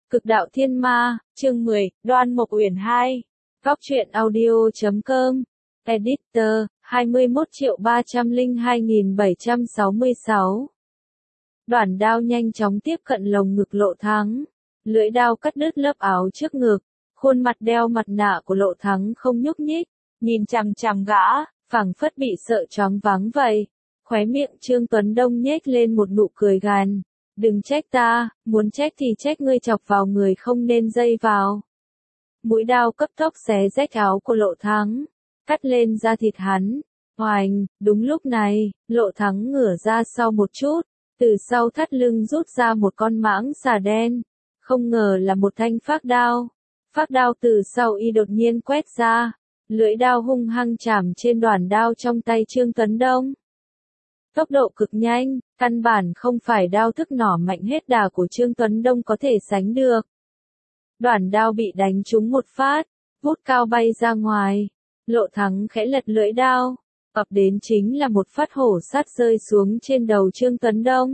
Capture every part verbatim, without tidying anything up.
Cực đạo thiên ma, chương mười, Đoan Mộc Uyển hai. Góc truyện audio chấm com. Editor, hai mươi mốt triệu ba trăm lẻ hai nghìn bảy trăm sáu mươi sáu. Đoản đao nhanh chóng tiếp cận lồng ngực Lộ Thắng. Lưỡi đao cắt đứt lớp áo trước ngực. Khuôn mặt đeo mặt nạ của Lộ Thắng không nhúc nhích. Nhìn chằm chằm gã, phảng phất bị sợ choáng váng vậy. Khóe miệng Trương Tuấn Đông nhếch lên một nụ cười gàn. Đừng trách ta, muốn trách thì trách ngươi chọc vào người không nên dây vào. Mũi đao cấp tốc xé rách áo của Lộ Thắng, cắt lên da thịt hắn. Oành, đúng lúc này, Lộ Thắng ngửa ra sau một chút, từ sau thắt lưng rút ra một con mãng xà đen. Không ngờ là một thanh phác đao. Phác đao từ sau y đột nhiên quét ra, lưỡi đao hung hăng chạm trên đoản đao trong tay Trương Tuấn Đông. Tốc độ cực nhanh, căn bản không phải đao thức nỏ mạnh hết đà của Trương Tuấn Đông có thể sánh được. Đoản đao bị đánh trúng một phát, vút cao bay ra ngoài. Lộ Thắng khẽ lật lưỡi đao, ập đến chính là một phát hổ sát rơi xuống trên đầu Trương Tuấn Đông.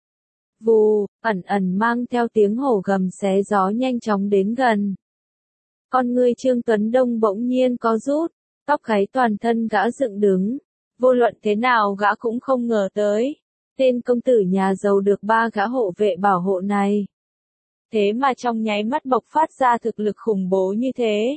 Vù, ẩn ẩn mang theo tiếng hổ gầm xé gió nhanh chóng đến gần. Con ngươi Trương Tuấn Đông bỗng nhiên có rút, tóc gáy toàn thân gã dựng đứng. Vô luận thế nào gã cũng không ngờ tới, tên công tử nhà giàu được ba gã hộ vệ bảo hộ này. Thế mà trong nháy mắt bộc phát ra thực lực khủng bố như thế.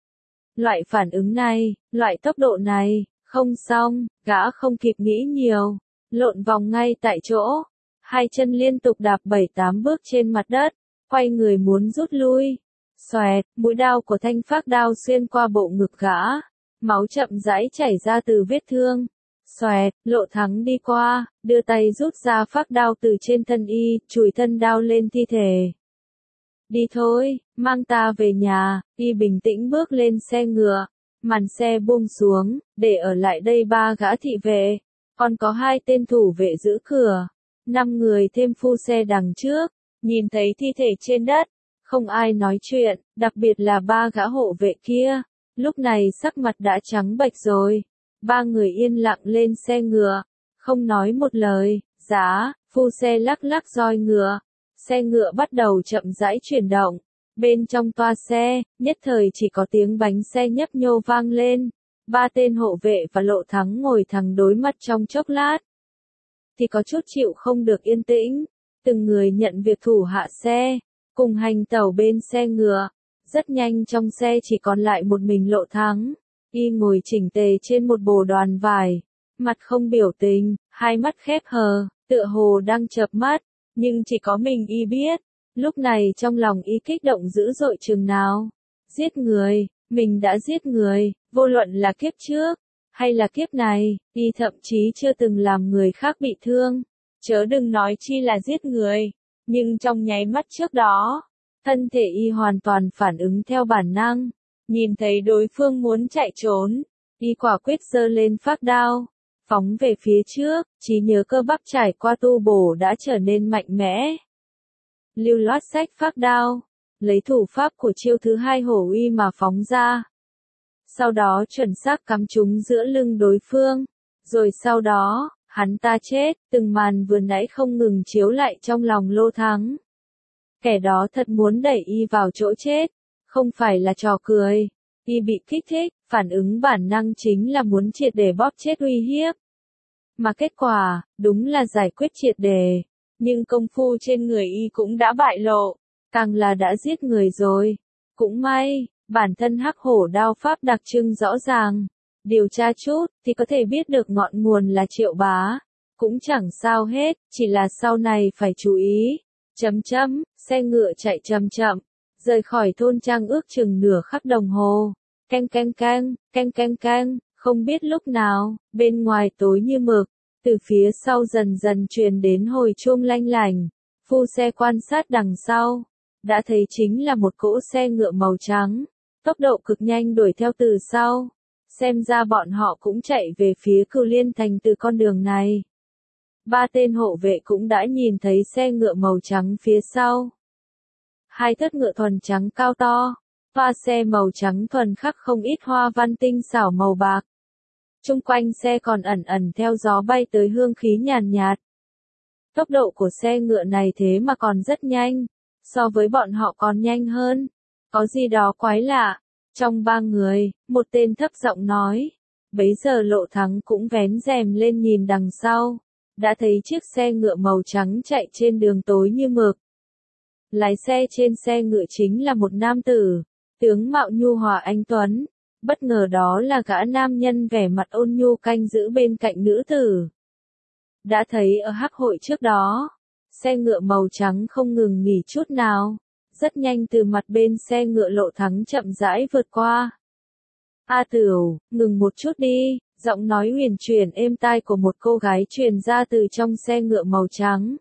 Loại phản ứng này, loại tốc độ này, không xong, gã không kịp nghĩ nhiều, lộn vòng ngay tại chỗ, hai chân liên tục đạp bảy tám bước trên mặt đất, quay người muốn rút lui. Xoẹt, mũi đao của thanh phác đao xuyên qua bộ ngực gã. Máu chậm rãi chảy ra từ vết thương. Xoẹt, Lộ Thắng đi qua, đưa tay rút ra phác đao từ trên thân y, chùi thân đao lên thi thể. Đi thôi, mang ta về nhà, y bình tĩnh bước lên xe ngựa. Màn xe buông xuống, để ở lại đây ba gã thị vệ. Còn có hai tên thủ vệ giữ cửa. Năm người thêm phu xe đằng trước, nhìn thấy thi thể trên đất. Không ai nói chuyện, đặc biệt là ba gã hộ vệ kia. Lúc này sắc mặt đã trắng bệch rồi. Ba người yên lặng lên xe ngựa, không nói một lời. Giá, phu xe lắc lắc roi ngựa. Xe ngựa bắt đầu chậm rãi chuyển động. Bên trong toa xe, nhất thời chỉ có tiếng bánh xe nhấp nhô vang lên. Ba tên hộ vệ và Lộ Thắng ngồi thẳng đối mặt trong chốc lát. Thì có chút chịu không được yên tĩnh. Từng người nhận việc thủ hạ xe, cùng hành tẩu bên xe ngựa. Rất nhanh trong xe chỉ còn lại một mình Lộ Thắng. Y ngồi chỉnh tề trên một bồ đoàn vải. Mặt không biểu tình, hai mắt khép hờ, tựa hồ đang chợp mắt. Nhưng chỉ có mình y biết. Lúc này trong lòng y kích động dữ dội chừng nào. Giết người, mình đã giết người, vô luận là kiếp trước, hay là kiếp này, y thậm chí chưa từng làm người khác bị thương. Chớ đừng nói chi là giết người. Nhưng trong nháy mắt trước đó, thân thể y hoàn toàn phản ứng theo bản năng, nhìn thấy đối phương muốn chạy trốn, y quả quyết giơ lên phác đao, phóng về phía trước, trí nhớ cơ bắp trải qua tu bổ đã trở nên mạnh mẽ. Lưu loát xách phác đao, lấy thủ pháp của chiêu thứ hai hổ uy mà phóng ra. Sau đó chuẩn xác cắm trúng giữa lưng đối phương, rồi sau đó, hắn ta chết, từng màn vừa nãy không ngừng chiếu lại trong lòng Lộ Thắng. Kẻ đó thật muốn đẩy y vào chỗ chết, không phải là trò cười. Y bị kích thích, phản ứng bản năng chính là muốn triệt để bóp chết uy hiếp. Mà kết quả, đúng là giải quyết triệt để. Nhưng công phu trên người y cũng đã bại lộ, càng là đã giết người rồi. Cũng may, bản thân hắc hổ đao pháp đặc trưng rõ ràng. Điều tra chút, thì có thể biết được ngọn nguồn là Triệu Bá. Cũng chẳng sao hết, chỉ là sau này phải chú ý. Chấm chấm, xe ngựa chạy chậm chậm, rời khỏi thôn trang ước chừng nửa khắc đồng hồ. Canh canh canh, canh canh canh, không biết lúc nào, bên ngoài tối như mực, từ phía sau dần dần truyền đến hồi chuông lanh lành. Phu xe quan sát đằng sau, đã thấy chính là một cỗ xe ngựa màu trắng, tốc độ cực nhanh đuổi theo từ sau. Xem ra bọn họ cũng chạy về phía Cửu Liên Thành từ con đường này. Ba tên hộ vệ cũng đã nhìn thấy xe ngựa màu trắng phía sau. Hai thất ngựa thuần trắng cao to, toa xe màu trắng thuần khắc không ít hoa văn tinh xảo màu bạc. Trung quanh xe còn ẩn ẩn theo gió bay tới hương khí nhàn nhạt. Tốc độ của xe ngựa này thế mà còn rất nhanh, so với bọn họ còn nhanh hơn. Có gì đó quái lạ. Trong ba người, một tên thấp giọng nói. Bấy giờ Lộ Thắng cũng vén rèm lên nhìn đằng sau. Đã thấy chiếc xe ngựa màu trắng chạy trên đường tối như mực. Lái xe trên xe ngựa chính là một nam tử, tướng mạo nhu hòa anh tuấn. Bất ngờ đó là gã nam nhân vẻ mặt ôn nhu canh giữ bên cạnh nữ tử. Đã thấy ở hắc hội trước đó, xe ngựa màu trắng không ngừng nghỉ chút nào. Rất nhanh từ mặt bên xe ngựa Lộ Thắng chậm rãi vượt qua. A Tửu, ngừng một chút đi, giọng nói huyền chuyển êm tai của một cô gái truyền ra từ trong xe ngựa màu trắng.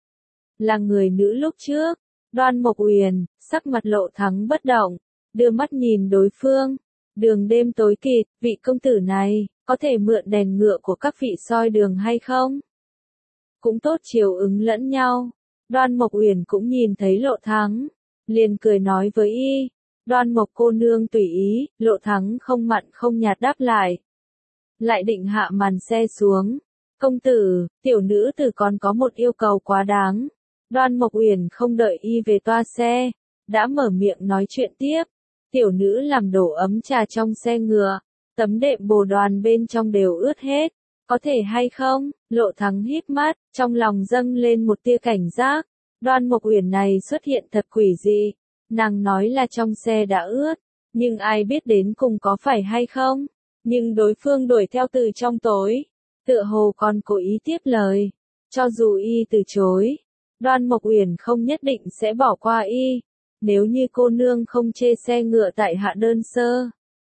Là người nữ lúc trước, Đoan Mộc Uyển, sắc mặt Lộ Thắng bất động, đưa mắt nhìn đối phương. Đường đêm tối kịt, vị công tử này, có thể mượn đèn ngựa của các vị soi đường hay không? Cũng tốt chiều ứng lẫn nhau. Đoan Mộc Uyển cũng nhìn thấy Lộ Thắng, liền cười nói với y. Đoan Mộc cô nương tùy ý, Lộ Thắng không mặn không nhạt đáp lại. Lại định hạ màn xe xuống. Công tử, tiểu nữ tử còn có một yêu cầu quá đáng. Đoan Mộc Uyển không đợi y về toa xe, đã mở miệng nói chuyện tiếp. Tiểu nữ làm đổ ấm trà trong xe ngựa, tấm đệm bồ đoàn bên trong đều ướt hết. Có thể hay không? Lộ Thắng híp mắt, trong lòng dâng lên một tia cảnh giác. Đoan Mộc Uyển này xuất hiện thật quỷ dị. Nàng nói là trong xe đã ướt, nhưng ai biết đến cùng có phải hay không? Nhưng đối phương đuổi theo từ trong tối, tựa hồ còn cố ý tiếp lời. Cho dù y từ chối, Đoan Mộc Uyển không nhất định sẽ bỏ qua y. Nếu như cô nương không chê xe ngựa tại hạ đơn sơ,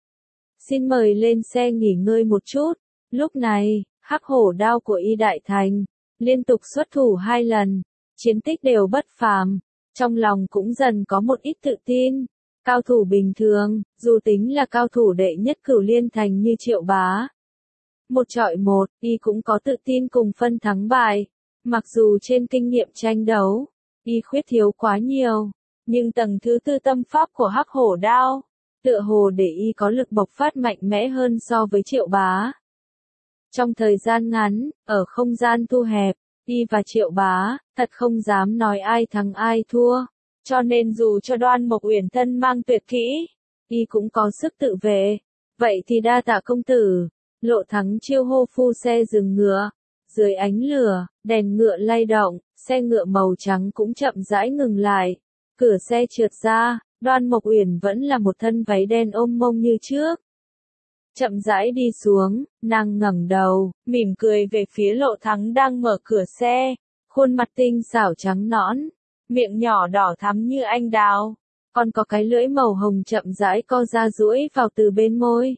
xin mời lên xe nghỉ ngơi một chút. Lúc này, hắc hổ đao của y đại thành, liên tục xuất thủ hai lần, chiến tích đều bất phàm. Trong lòng cũng dần có một ít tự tin. Cao thủ bình thường, dù tính là cao thủ đệ nhất Cửu Liên Thành như Triệu Bá, một trọi một, y cũng có tự tin cùng phân thắng bại. Mặc dù trên kinh nghiệm tranh đấu, y khuyết thiếu quá nhiều, nhưng tầng thứ tư tâm pháp của hắc hổ đao, tựa hồ để y có lực bộc phát mạnh mẽ hơn so với Triệu Bá. Trong thời gian ngắn, ở không gian thu hẹp, y và Triệu Bá, thật không dám nói ai thắng ai thua. Cho nên dù cho Đoan Mộc Uyển thân mang tuyệt kỹ, y cũng có sức tự vệ. Vậy thì đa tạ công tử. Lộ Thắng chiêu hô phu xe dừng ngựa. Dưới ánh lửa, đèn ngựa lay động, xe ngựa màu trắng cũng chậm rãi ngừng lại. Cửa xe trượt ra, Đoan Mộc Uyển vẫn là một thân váy đen ôm mông như trước. Chậm rãi đi xuống, nàng ngẩng đầu, mỉm cười về phía Lộ Thắng đang mở cửa xe. Khuôn mặt tinh xảo trắng nõn, miệng nhỏ đỏ thắm như anh đào, còn có cái lưỡi màu hồng chậm rãi co ra duỗi vào từ bên môi.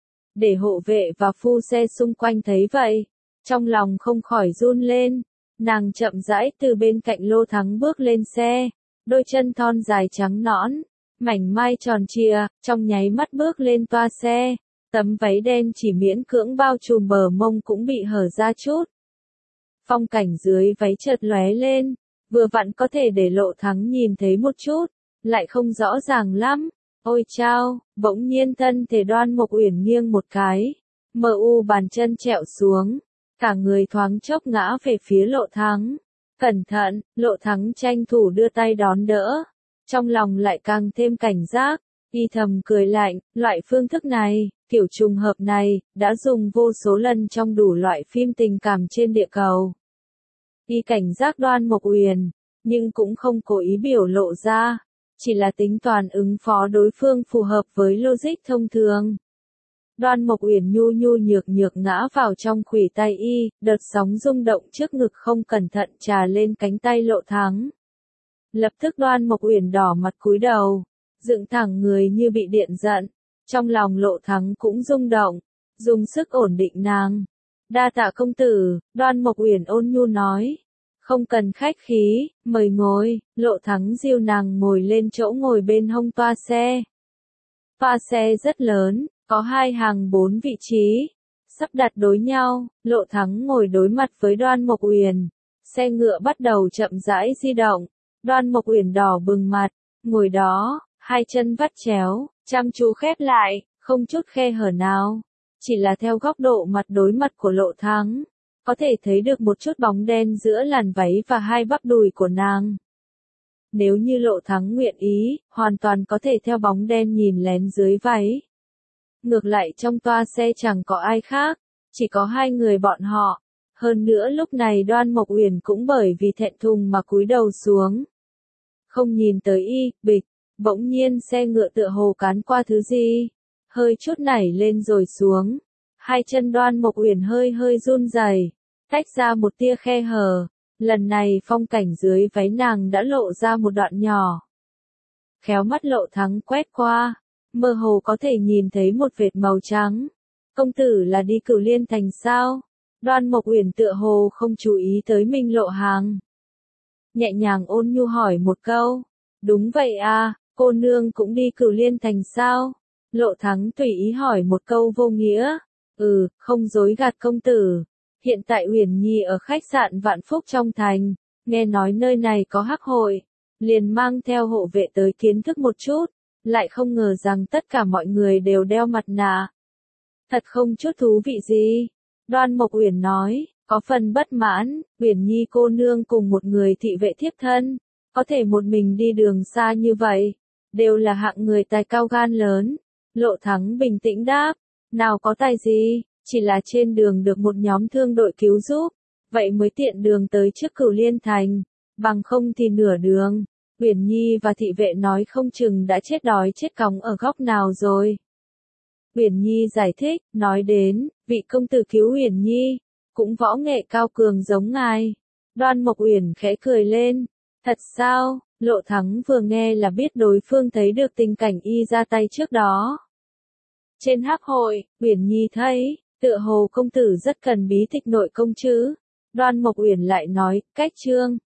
Để hộ vệ và phu xe xung quanh thấy vậy, trong lòng không khỏi run lên. Nàng chậm rãi từ bên cạnh Lô Thắng bước lên xe, đôi chân thon dài trắng nõn, mảnh mai tròn trịa, trong nháy mắt bước lên toa xe. Tấm váy đen chỉ miễn cưỡng bao trùm bờ mông cũng bị hở ra chút. Phong cảnh dưới váy chợt lóe lên, vừa vặn có thể để Lộ Thắng nhìn thấy một chút, lại không rõ ràng lắm. Ôi chao, bỗng nhiên thân thể Đoan Mộc Uyển nghiêng một cái, mờ u bàn chân trẹo xuống, cả người thoáng chốc ngã về phía Lộ Thắng. Cẩn thận, Lộ Thắng tranh thủ đưa tay đón đỡ, trong lòng lại càng thêm cảnh giác, y thầm cười lạnh, loại phương thức này, kiểu trùng hợp này, đã dùng vô số lần trong đủ loại phim tình cảm trên địa cầu. Y cảnh giác Đoan Mộc Uyển, nhưng cũng không cố ý biểu lộ ra, chỉ là tính toán ứng phó đối phương phù hợp với logic thông thường. Đoan Mộc Uyển nhu nhu nhược nhược ngã vào trong khuỷu tay y, đợt sóng rung động trước ngực không cẩn thận trà lên cánh tay Lộ Thắng. Lập tức Đoan Mộc Uyển đỏ mặt cúi đầu, dựng thẳng người như bị điện giận, trong lòng Lộ Thắng cũng rung động, dùng sức ổn định nàng. Đa tạ công tử, Đoan Mộc Uyển ôn nhu nói. Không cần khách khí, mời ngồi. Lộ Thắng dìu nàng ngồi lên chỗ ngồi bên hông toa xe. Toa xe rất lớn, có hai hàng bốn vị trí, sắp đặt đối nhau. Lộ Thắng ngồi đối mặt với Đoan Mộc Uyển. Xe ngựa bắt đầu chậm rãi di động. Đoan Mộc Uyển đỏ bừng mặt, ngồi đó, hai chân vắt chéo, chăm chú khép lại, không chút khe hở nào. Chỉ là theo góc độ mặt đối mặt của Lộ Thắng, có thể thấy được một chút bóng đen giữa làn váy và hai bắp đùi của nàng. Nếu như Lộ Thắng nguyện ý, hoàn toàn có thể theo bóng đen nhìn lén dưới váy. Ngược lại trong toa xe chẳng có ai khác, chỉ có hai người bọn họ. Hơn nữa lúc này Đoan Mộc Uyển cũng bởi vì thẹn thùng mà cúi đầu xuống. Không nhìn tới y, bịch, bỗng nhiên xe ngựa tựa hồ cán qua thứ gì, hơi chút nảy lên rồi xuống. Hai chân Đoan Mộc Uyển hơi hơi run rẩy, tách ra một tia khe hở. Lần này phong cảnh dưới váy nàng đã lộ ra một đoạn nhỏ. Khéo mắt Lộ Thắng quét qua, mơ hồ có thể nhìn thấy một vệt màu trắng. Công tử là đi Cửu Liên Thành sao? Đoan Mộc Uyển tựa hồ không chú ý tới Minh Lộ Hàng. Nhẹ nhàng ôn nhu hỏi một câu. Đúng vậy à, cô nương cũng đi Cửu Liên Thành sao? Lộ Thắng tùy ý hỏi một câu vô nghĩa. Ừ, không dối gạt công tử. Hiện tại Uyển Nhi ở khách sạn Vạn Phúc trong thành, nghe nói nơi này có hắc hội, liền mang theo hộ vệ tới kiến thức một chút, lại không ngờ rằng tất cả mọi người đều đeo mặt nạ. Thật không chút thú vị gì. Đoan Mộc Uyển nói, có phần bất mãn, Uyển Nhi cô nương cùng một người thị vệ thiếp thân, có thể một mình đi đường xa như vậy, đều là hạng người tài cao gan lớn. Lộ Thắng bình tĩnh đáp, nào có tài gì, chỉ là trên đường được một nhóm thương đội cứu giúp, vậy mới tiện đường tới trước Cửu Liên Thành, bằng không thì nửa đường, Uyển Nhi và thị vệ nói không chừng đã chết đói chết cóng ở góc nào rồi. Uyển Nhi giải thích, nói đến, vị công tử cứu Uyển Nhi, cũng võ nghệ cao cường giống ngài. Đoan Mộc Uyển khẽ cười lên, thật sao? Lộ Thắng vừa nghe là biết đối phương thấy được tình cảnh y ra tay trước đó. Trên hắc hội, Uyển Nhi thấy, tựa hồ công tử rất cần bí tịch nội công chứ. Đoan Mộc Uyển lại nói, cách trương,